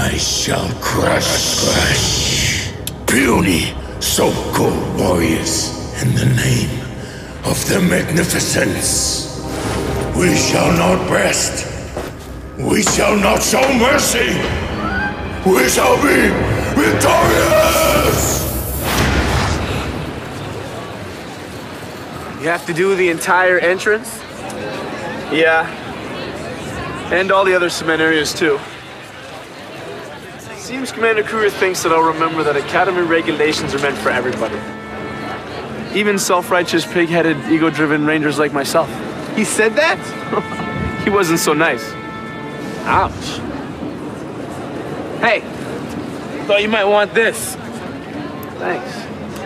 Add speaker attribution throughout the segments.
Speaker 1: I shall crush puny, so-called warriors in the name of the Magnificence. We shall not rest. We shall not show mercy. We shall be victorious!
Speaker 2: You have to do the entire entrance?
Speaker 3: Yeah. And all the other cement areas, too. Seems Commander Kruger thinks that I'll remember that Academy regulations are meant for everybody. Even self-righteous, pig-headed, ego-driven rangers like myself.
Speaker 2: He said that?
Speaker 3: He wasn't so nice.
Speaker 2: Ouch. Hey, thought you might want this.
Speaker 3: Thanks.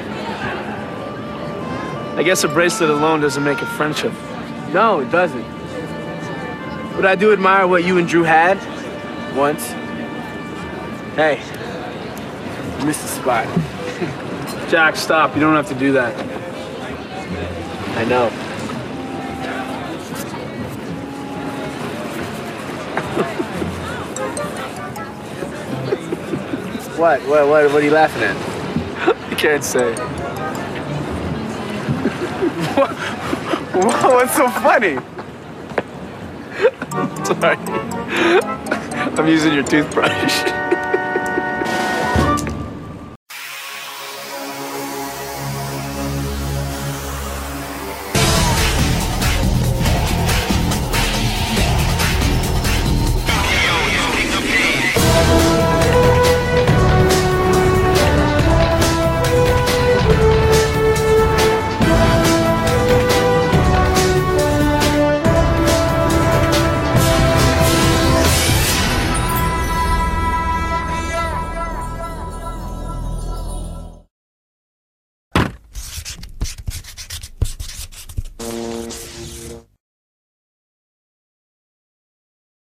Speaker 3: I guess a bracelet alone doesn't make a friendship.
Speaker 2: No, it doesn't. But I do admire what you and Drew had once. Hey, you missed the spot.
Speaker 3: Jack, stop. You don't have to do that.
Speaker 2: I know. What are you laughing at?
Speaker 3: I can't say.
Speaker 2: What's so funny?
Speaker 3: Sorry. I'm using your toothbrush.